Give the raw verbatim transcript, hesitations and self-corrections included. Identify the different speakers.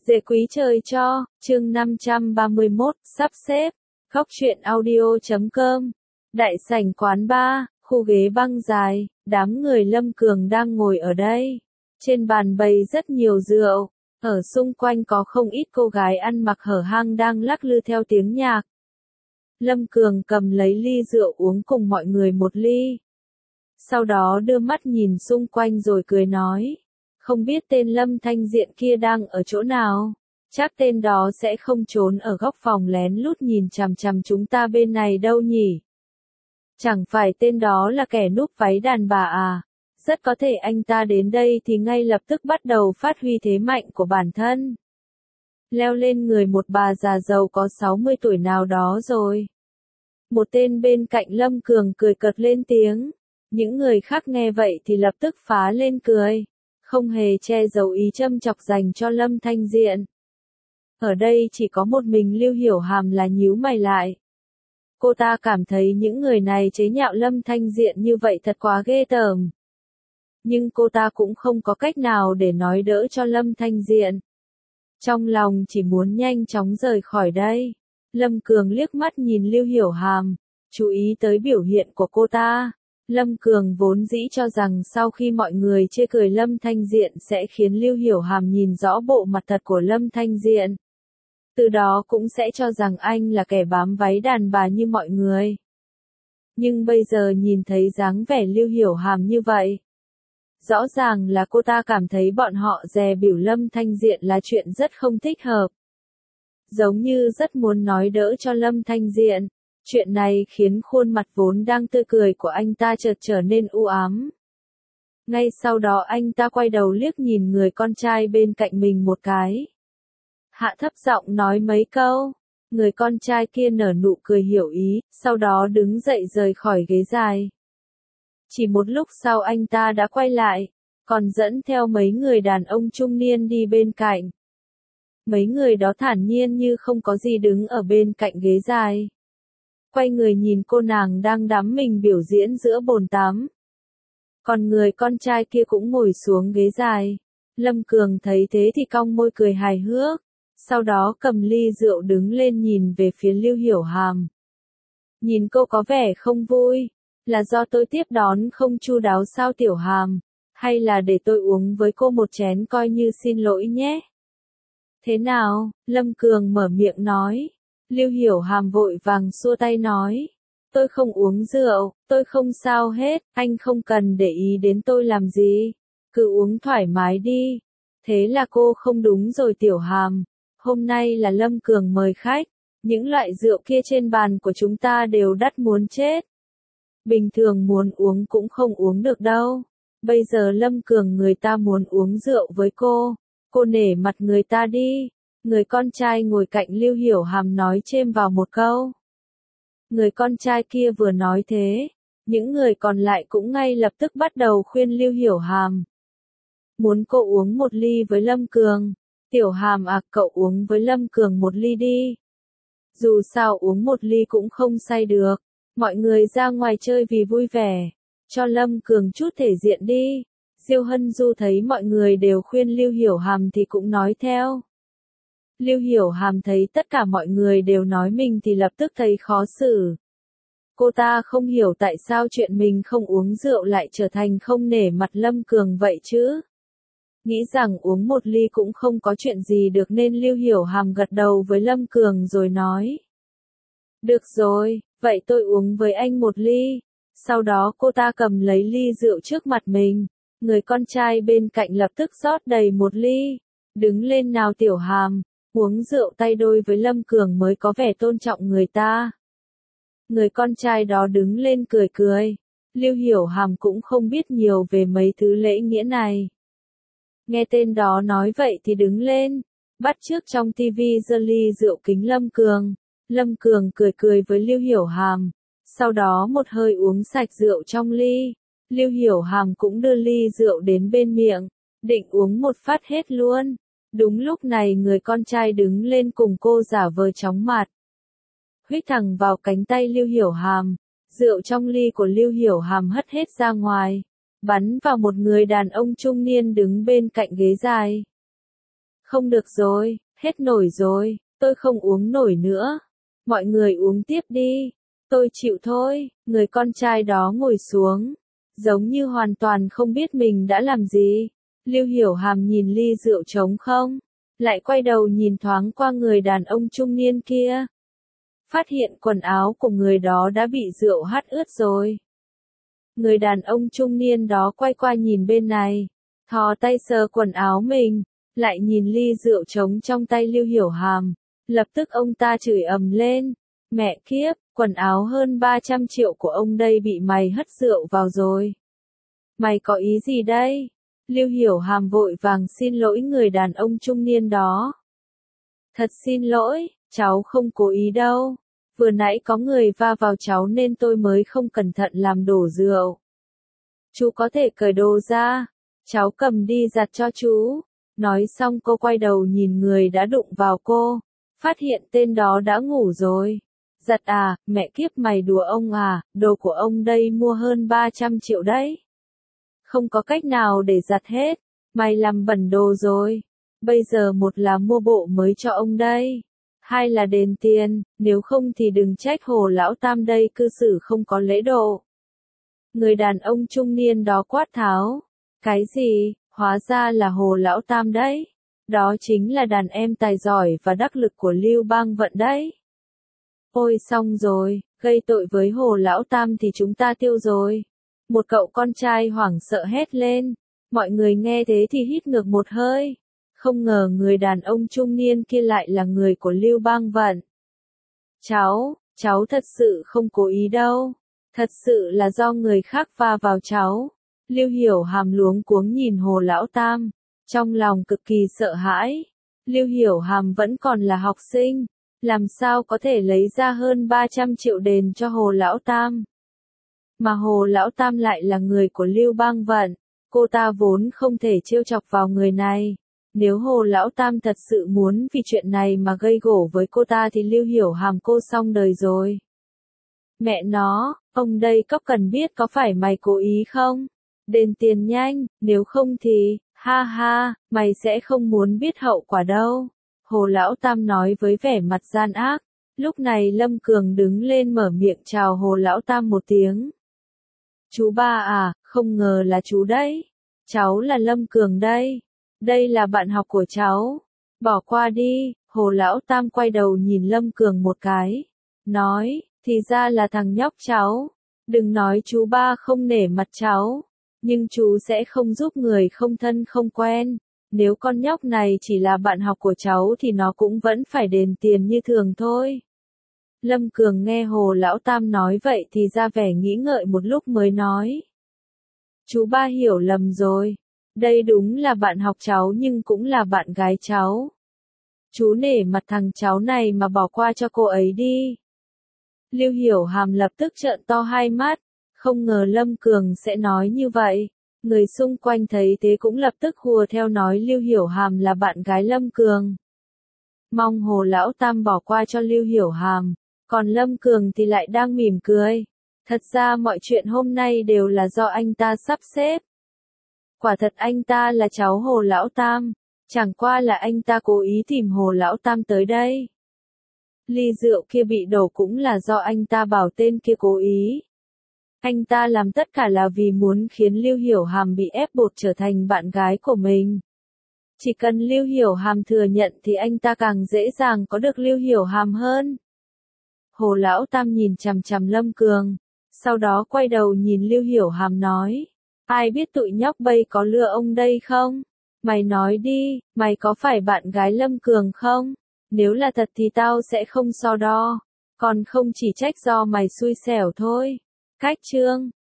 Speaker 1: Dễ quý trời cho, chương năm trăm ba mươi mốt, sắp xếp, khóc chuyện audio chấm com. Đại sảnh quán bar, khu ghế băng dài, đám người Lâm Cường đang ngồi ở đây. Trên bàn bày rất nhiều rượu, ở xung quanh có không ít cô gái ăn mặc hở hang đang lắc lư theo tiếng nhạc. Lâm Cường cầm lấy ly rượu uống cùng mọi người một ly. Sau đó đưa mắt nhìn xung quanh rồi cười nói. Không biết tên Lâm Thanh Diện kia đang ở chỗ nào, chắc tên đó sẽ không trốn ở góc phòng lén lút nhìn chằm chằm chúng ta bên này đâu nhỉ. Chẳng phải tên đó là kẻ núp váy đàn bà à, rất có thể anh ta đến đây thì ngay lập tức bắt đầu phát huy thế mạnh của bản thân. Leo lên người một bà già giàu có sáu mươi tuổi nào đó rồi. Một tên bên cạnh Lâm Cường cười cợt lên tiếng, những người khác nghe vậy thì lập tức phá lên cười. Không hề che giấu ý châm chọc dành cho Lâm Thanh Diện. Ở đây chỉ có một mình Lưu Hiểu Hàm là nhíu mày lại. Cô ta cảm thấy những người này chế nhạo Lâm Thanh Diện như vậy thật quá ghê tởm. Nhưng cô ta cũng không có cách nào để nói đỡ cho Lâm Thanh Diện. Trong lòng chỉ muốn nhanh chóng rời khỏi đây. Lâm Cường liếc mắt nhìn Lưu Hiểu Hàm, chú ý tới biểu hiện của cô ta. Lâm Cường vốn dĩ cho rằng sau khi mọi người chê cười Lâm Thanh Diện sẽ khiến Lưu Hiểu Hàm nhìn rõ bộ mặt thật của Lâm Thanh Diện. Từ đó cũng sẽ cho rằng anh là kẻ bám váy đàn bà như mọi người. Nhưng bây giờ nhìn thấy dáng vẻ Lưu Hiểu Hàm như vậy. Rõ ràng là cô ta cảm thấy bọn họ dè bỉu Lâm Thanh Diện là chuyện rất không thích hợp. Giống như rất muốn nói đỡ cho Lâm Thanh Diện. Chuyện này khiến khuôn mặt vốn đang tươi cười của anh ta chợt trở nên u ám. Ngay sau đó anh ta quay đầu liếc nhìn người con trai bên cạnh mình một cái. Hạ thấp giọng nói mấy câu. Người con trai kia nở nụ cười hiểu ý, sau đó đứng dậy rời khỏi ghế dài. Chỉ một lúc sau anh ta đã quay lại, còn dẫn theo mấy người đàn ông trung niên đi bên cạnh. Mấy người đó thản nhiên như không có gì đứng ở bên cạnh ghế dài. Quay người nhìn cô nàng đang đắm mình biểu diễn giữa bồn tắm. Còn người con trai kia cũng ngồi xuống ghế dài. Lâm Cường thấy thế thì cong môi cười hài hước. Sau đó cầm ly rượu đứng lên nhìn về phía Lưu Hiểu Hàm. Nhìn cô có vẻ không vui. Là do tôi tiếp đón không chu đáo sao Tiểu Hàm? Hay là để tôi uống với cô một chén coi như xin lỗi nhé? Thế nào? Lâm Cường mở miệng nói. Lưu Hiểu Hàm vội vàng xua tay nói. Tôi không uống rượu, tôi không sao hết, anh không cần để ý đến tôi làm gì. Cứ uống thoải mái đi. Thế là cô không đúng rồi Tiểu Hàm. Hôm nay là Lâm Cường mời khách. Những loại rượu kia trên bàn của chúng ta đều đắt muốn chết. Bình thường muốn uống cũng không uống được đâu. Bây giờ Lâm Cường người ta muốn uống rượu với cô. Cô nể mặt người ta đi. Người con trai ngồi cạnh Lưu Hiểu Hàm nói chêm vào một câu. Người con trai kia vừa nói thế, những người còn lại cũng ngay lập tức bắt đầu khuyên Lưu Hiểu Hàm. Muốn cô uống một ly với Lâm Cường. Tiểu Hàm à, cậu uống với Lâm Cường một ly đi. Dù sao uống một ly cũng không say được. Mọi người ra ngoài chơi vì vui vẻ. Cho Lâm Cường chút thể diện đi. Diêu Hân Du thấy mọi người đều khuyên Lưu Hiểu Hàm thì cũng nói theo. Lưu Hiểu Hàm thấy tất cả mọi người đều nói mình thì lập tức thấy khó xử. Cô ta không hiểu tại sao chuyện mình không uống rượu lại trở thành không nể mặt Lâm Cường vậy chứ. Nghĩ rằng uống một ly cũng không có chuyện gì được nên Lưu Hiểu Hàm gật đầu với Lâm Cường rồi nói. Được rồi, vậy tôi uống với anh một ly. Sau đó cô ta cầm lấy ly rượu trước mặt mình. Người con trai bên cạnh lập tức rót đầy một ly. Đứng lên nào Tiểu Hàm. Uống rượu tay đôi với Lâm Cường mới có vẻ tôn trọng người ta. Người con trai đó đứng lên cười cười. Lưu Hiểu Hàm cũng không biết nhiều về mấy thứ lễ nghĩa này. Nghe tên đó nói vậy thì đứng lên. Bắt chước trong tivi giơ ly rượu kính Lâm Cường. Lâm Cường cười cười với Lưu Hiểu Hàm. Sau đó một hơi uống sạch rượu trong ly. Lưu Hiểu Hàm cũng đưa ly rượu đến bên miệng. Định uống một phát hết luôn. Đúng lúc này người con trai đứng lên cùng cô giả vờ chóng mặt. Huých thẳng vào cánh tay Lưu Hiểu Hàm. Rượu trong ly của Lưu Hiểu Hàm hất hết ra ngoài. Bắn vào một người đàn ông trung niên đứng bên cạnh ghế dài. Không được rồi, hết nổi rồi, tôi không uống nổi nữa. Mọi người uống tiếp đi. Tôi chịu thôi. Người con trai đó ngồi xuống, giống như hoàn toàn không biết mình đã làm gì. Lưu Hiểu Hàm nhìn ly rượu trống không, lại quay đầu nhìn thoáng qua người đàn ông trung niên kia. Phát hiện quần áo của người đó đã bị rượu hắt ướt rồi. Người đàn ông trung niên đó quay qua nhìn bên này, thò tay sờ quần áo mình, lại nhìn ly rượu trống trong tay Lưu Hiểu Hàm. Lập tức ông ta chửi ầm lên, mẹ kiếp, quần áo hơn ba trăm triệu của ông đây bị mày hất rượu vào rồi. Mày có ý gì đây? Lưu Hiểu Hàm vội vàng xin lỗi người đàn ông trung niên đó. Thật xin lỗi, cháu không cố ý đâu. Vừa nãy có người va vào cháu nên tôi mới không cẩn thận làm đổ rượu. Chú có thể cởi đồ ra, cháu cầm đi giặt cho chú. Nói xong cô quay đầu nhìn người đã đụng vào cô, phát hiện tên đó đã ngủ rồi. Giặt à, mẹ kiếp mày đùa ông à, đồ của ông đây mua hơn ba trăm triệu đấy. Không có cách nào để giặt hết, mày làm bẩn đồ rồi. Bây giờ một là mua bộ mới cho ông đây, hai là đền tiền, nếu không thì đừng trách Hồ Lão Tam đây cư xử không có lễ độ. Người đàn ông trung niên đó quát tháo. Cái gì, hóa ra là Hồ Lão Tam đấy. Đó chính là đàn em tài giỏi và đắc lực của Lưu Bang Vận đấy. Ôi xong rồi, gây tội với Hồ Lão Tam thì chúng ta tiêu rồi. Một cậu con trai hoảng sợ hét lên. Mọi người nghe thế thì hít ngược một hơi. Không ngờ người đàn ông trung niên kia lại là người của Lưu Bang Vận. Cháu, cháu thật sự không cố ý đâu. Thật sự là do người khác va vào cháu. Lưu Hiểu Hàm luống cuống nhìn Hồ Lão Tam, trong lòng cực kỳ sợ hãi. Lưu Hiểu Hàm vẫn còn là học sinh, làm sao có thể lấy ra hơn ba trăm triệu đền cho Hồ Lão Tam. Mà Hồ Lão Tam lại là người của Lưu Bang Vận, cô ta vốn không thể trêu chọc vào người này. Nếu Hồ Lão Tam thật sự muốn vì chuyện này mà gây gổ với cô ta thì Lưu Hiểu Hàm cô xong đời rồi. Mẹ nó, ông đây có cần biết có phải mày cố ý không? Đền tiền nhanh, nếu không thì, ha ha, mày sẽ không muốn biết hậu quả đâu. Hồ Lão Tam nói với vẻ mặt gian ác. Lúc này Lâm Cường đứng lên mở miệng chào Hồ Lão Tam một tiếng. Chú ba à, không ngờ là chú đấy. Cháu là Lâm Cường đây. Đây là bạn học của cháu. Bỏ qua đi. Hồ Lão Tam quay đầu nhìn Lâm Cường một cái. Nói, thì ra là thằng nhóc cháu. Đừng nói chú ba không nể mặt cháu. Nhưng chú sẽ không giúp người không thân không quen. Nếu con nhóc này chỉ là bạn học của cháu thì nó cũng vẫn phải đền tiền như thường thôi. Lâm Cường nghe Hồ Lão Tam nói vậy thì ra vẻ nghĩ ngợi một lúc mới nói. Chú ba hiểu lầm rồi. Đây đúng là bạn học cháu nhưng cũng là bạn gái cháu. Chú nể mặt thằng cháu này mà bỏ qua cho cô ấy đi. Lưu Hiểu Hàm lập tức trợn to hai mắt. Không ngờ Lâm Cường sẽ nói như vậy. Người xung quanh thấy thế cũng lập tức hùa theo nói Lưu Hiểu Hàm là bạn gái Lâm Cường. Mong Hồ Lão Tam bỏ qua cho Lưu Hiểu Hàm. Còn Lâm Cường thì lại đang mỉm cười. Thật ra mọi chuyện hôm nay đều là do anh ta sắp xếp. Quả thật anh ta là cháu Hồ Lão Tam. Chẳng qua là anh ta cố ý tìm Hồ Lão Tam tới đây. Ly rượu kia bị đổ cũng là do anh ta bảo tên kia cố ý. Anh ta làm tất cả là vì muốn khiến Lưu Hiểu Hàm bị ép buộc trở thành bạn gái của mình. Chỉ cần Lưu Hiểu Hàm thừa nhận thì anh ta càng dễ dàng có được Lưu Hiểu Hàm hơn. Hồ Lão Tam nhìn chằm chằm Lâm Cường, sau đó quay đầu nhìn Lưu Hiểu Hàm nói. Ai biết tụi nhóc bây có lừa ông đây không? Mày nói đi, mày có phải bạn gái Lâm Cường không? Nếu là thật thì tao sẽ không so đo. Còn không chỉ trách do mày xui xẻo thôi. Cách chương